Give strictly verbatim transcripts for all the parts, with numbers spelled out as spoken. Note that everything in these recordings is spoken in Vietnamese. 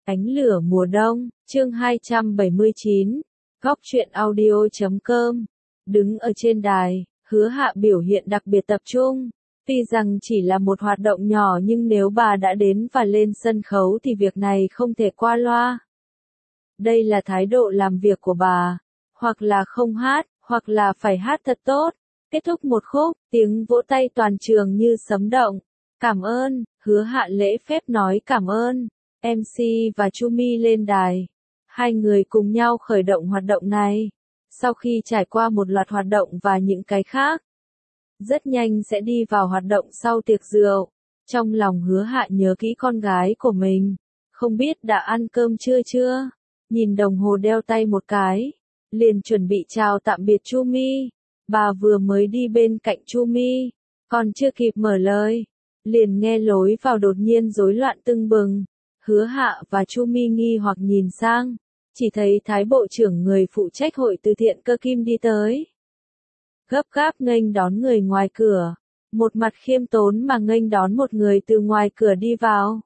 Ánh lửa mùa đông, chương hai trăm bảy mươi chín, góc truyện audio chấm com. Đứng ở trên đài, Hứa Hạ biểu hiện đặc biệt tập trung. Tuy rằng chỉ là một hoạt động nhỏ nhưng nếu bà đã đến và lên sân khấu thì việc này không thể qua loa. Đây là thái độ làm việc của bà. Hoặc là không hát, hoặc là phải hát thật tốt. Kết thúc một khúc, tiếng vỗ tay toàn trường như sấm động. Cảm ơn, Hứa Hạ lễ phép nói cảm ơn. em xê và Chu Mi lên đài. Hai người cùng nhau khởi động hoạt động này. Sau khi trải qua một loạt hoạt động và những cái khác, rất nhanh sẽ đi vào hoạt động sau tiệc rượu. Trong lòng Hứa Hạ nhớ kỹ con gái của mình. Không biết đã ăn cơm chưa chưa? Nhìn đồng hồ đeo tay một cái. Liền chuẩn bị chào tạm biệt Chu Mi. Bà vừa mới đi bên cạnh Chu Mi. Còn chưa kịp mở lời. Liền nghe lối vào đột nhiên rối loạn tưng bừng. Hứa Hạ và Chu Mi nghi hoặc nhìn sang. Chỉ thấy Thái Bộ trưởng người phụ trách hội từ thiện Cơ Kim đi tới. Gấp gáp nghênh đón người ngoài cửa. Một mặt khiêm tốn mà nghênh đón một người từ ngoài cửa đi vào.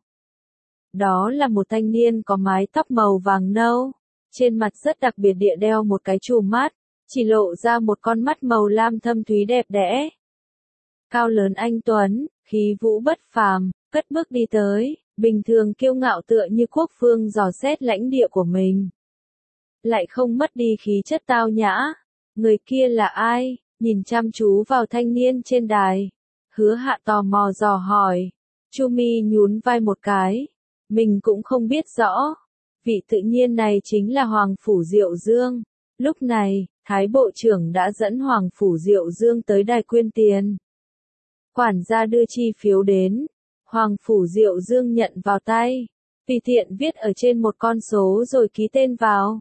Đó là một thanh niên có mái tóc màu vàng nâu. Trên mặt rất đặc biệt địa đeo một cái chùm mắt. Chỉ lộ ra một con mắt màu lam thâm thúy đẹp đẽ. Cao lớn anh tuấn, khí vũ bất phàm, cất bước đi tới. Bình thường kiêu ngạo tựa như quốc vương dò xét lãnh địa của mình. Lại không mất đi khí chất tao nhã. Người kia là ai? Nhìn chăm chú vào thanh niên trên đài. Hứa Hạ tò mò dò hỏi. Chu Mi nhún vai một cái. Mình cũng không biết rõ. Vị tự nhiên này chính là Hoàng Phủ Diệu Dương. Lúc này, Thái Bộ trưởng đã dẫn Hoàng Phủ Diệu Dương tới đài quyên tiền. Quản gia đưa chi phiếu đến. Hoàng Phủ Diệu Dương nhận vào tay. Tùy tiện viết ở trên một con số rồi ký tên vào.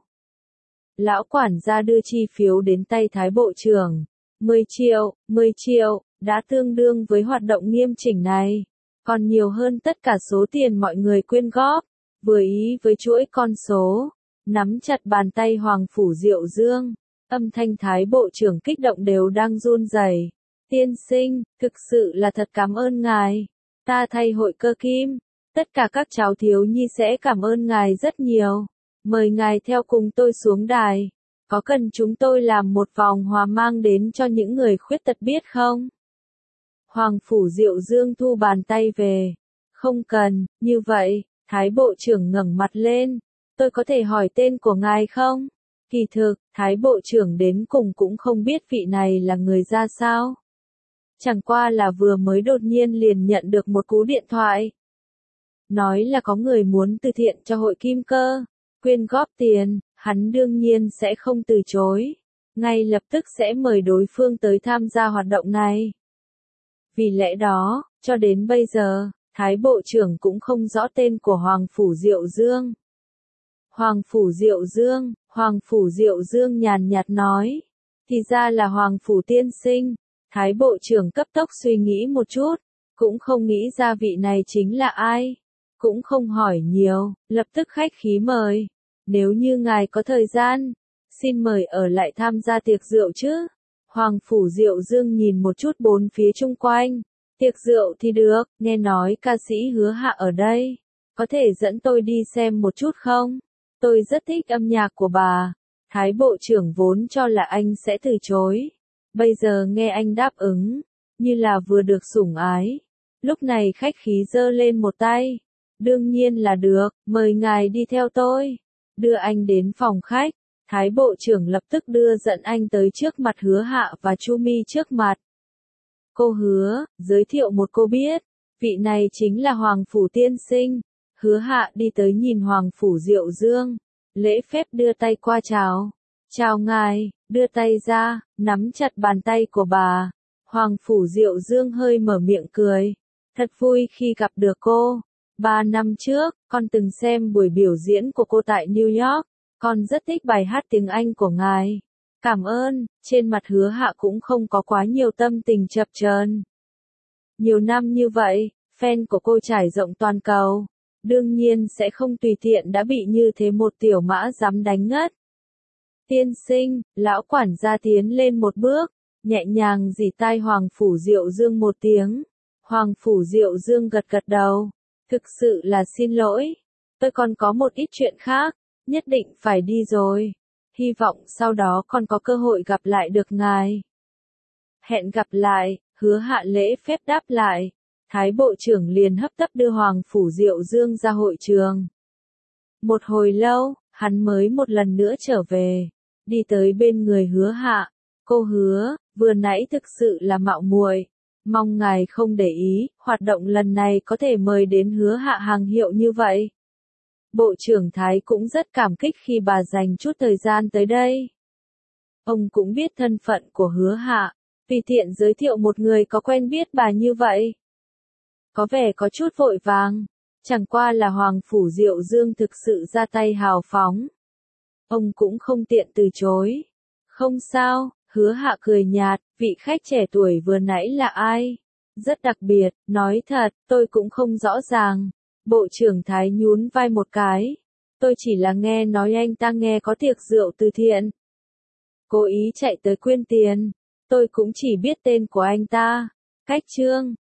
Lão quản gia đưa chi phiếu đến tay Thái Bộ trưởng. mười triệu, mười triệu, đã tương đương với hoạt động nghiêm chỉnh này. Còn nhiều hơn tất cả số tiền mọi người quyên góp. Vừa ý với chuỗi con số. Nắm chặt bàn tay Hoàng Phủ Diệu Dương. Âm thanh Thái Bộ trưởng kích động đều đang run rẩy. Tiên sinh, thực sự là thật cảm ơn ngài. Ta thay hội Cơ Kim, tất cả các cháu thiếu nhi sẽ cảm ơn ngài rất nhiều. Mời ngài theo cùng tôi xuống đài. Có cần chúng tôi làm một vòng hòa mang đến cho những người khuyết tật biết không? Hoàng Phủ Diệu Dương thu bàn tay về. Không cần, như vậy, Thái Bộ trưởng ngẩng mặt lên. Tôi có thể hỏi tên của ngài không? Kỳ thực, Thái Bộ trưởng đến cùng cũng không biết vị này là người ra sao. Chẳng qua là vừa mới đột nhiên liền nhận được một cú điện thoại. Nói là có người muốn từ thiện cho hội Kim Cơ, quyên góp tiền, hắn đương nhiên sẽ không từ chối. Ngay lập tức sẽ mời đối phương tới tham gia hoạt động này. Vì lẽ đó, cho đến bây giờ, Thái Bộ trưởng cũng không rõ tên của Hoàng Phủ Diệu Dương. Hoàng Phủ Diệu Dương, Hoàng Phủ Diệu Dương nhàn nhạt nói. Thì ra là Hoàng Phủ tiên sinh. Thái Bộ trưởng cấp tốc suy nghĩ một chút, cũng không nghĩ ra vị này chính là ai, cũng không hỏi nhiều, lập tức khách khí mời. Nếu như ngài có thời gian, xin mời ở lại tham gia tiệc rượu chứ. Hoàng Phủ Diệu Dương nhìn một chút bốn phía chung quanh. Tiệc rượu thì được, nghe nói ca sĩ Hứa Hạ ở đây. Có thể dẫn tôi đi xem một chút không? Tôi rất thích âm nhạc của bà. Thái Bộ trưởng vốn cho là anh sẽ từ chối. Bây giờ nghe anh đáp ứng, như là vừa được sủng ái. Lúc này khách khí giơ lên một tay. Đương nhiên là được, mời ngài đi theo tôi. Đưa anh đến phòng khách. Thái Bộ trưởng lập tức đưa dẫn anh tới trước mặt Hứa Hạ và Chu Mi trước mặt. Cô Hứa, giới thiệu một cô biết. Vị này chính là Hoàng Phủ tiên sinh. Hứa Hạ đi tới nhìn Hoàng Phủ Diệu Dương. Lễ phép đưa tay qua chào. Chào ngài, đưa tay ra, nắm chặt bàn tay của bà. Hoàng Phủ Diệu Dương hơi mở miệng cười. Thật vui khi gặp được cô. Ba năm trước, con từng xem buổi biểu diễn của cô tại New York. Con rất thích bài hát tiếng Anh của ngài. Cảm ơn, trên mặt Hứa Hạ cũng không có quá nhiều tâm tình chập chờn. Nhiều năm như vậy, fan của cô trải rộng toàn cầu. Đương nhiên sẽ không tùy tiện đã bị như thế một tiểu mã dám đánh ngất. Tiên sinh, lão quản gia tiến lên một bước, nhẹ nhàng rỉ tai Hoàng Phủ Diệu Dương một tiếng. Hoàng Phủ Diệu Dương gật gật đầu. Thực sự là xin lỗi. tôi còn có một ít chuyện khác, nhất định phải đi rồi. Hy vọng sau đó còn có cơ hội gặp lại được ngài. Hẹn gặp lại, Hứa Hạ lễ phép đáp lại. Thái bộ trưởng liền hấp tấp đưa Hoàng Phủ Diệu Dương ra hội trường. Một hồi lâu, hắn mới một lần nữa trở về, đi tới bên người Hứa Hạ. Cô Hứa, vừa nãy thực sự là mạo muội, mong ngài không để ý, hoạt động lần này có thể mời đến Hứa Hạ hàng hiệu như vậy. Bộ trưởng Thái cũng rất cảm kích khi bà dành chút thời gian tới đây. Ông cũng biết thân phận của Hứa Hạ, vì tiện giới thiệu một người có quen biết bà như vậy. Có vẻ có chút vội vàng, chẳng qua là Hoàng Phủ Diệu Dương thực sự ra tay hào phóng. Ông cũng không tiện từ chối. Không sao, Hứa Hạ cười nhạt, vị khách trẻ tuổi vừa nãy là ai? Rất đặc biệt, nói thật, tôi cũng không rõ ràng. Bộ trưởng Thái nhún vai một cái. Tôi chỉ là nghe nói anh ta nghe có tiệc rượu từ thiện. Cố ý chạy tới quyên tiền. Tôi cũng chỉ biết tên của anh ta. Cách Trương,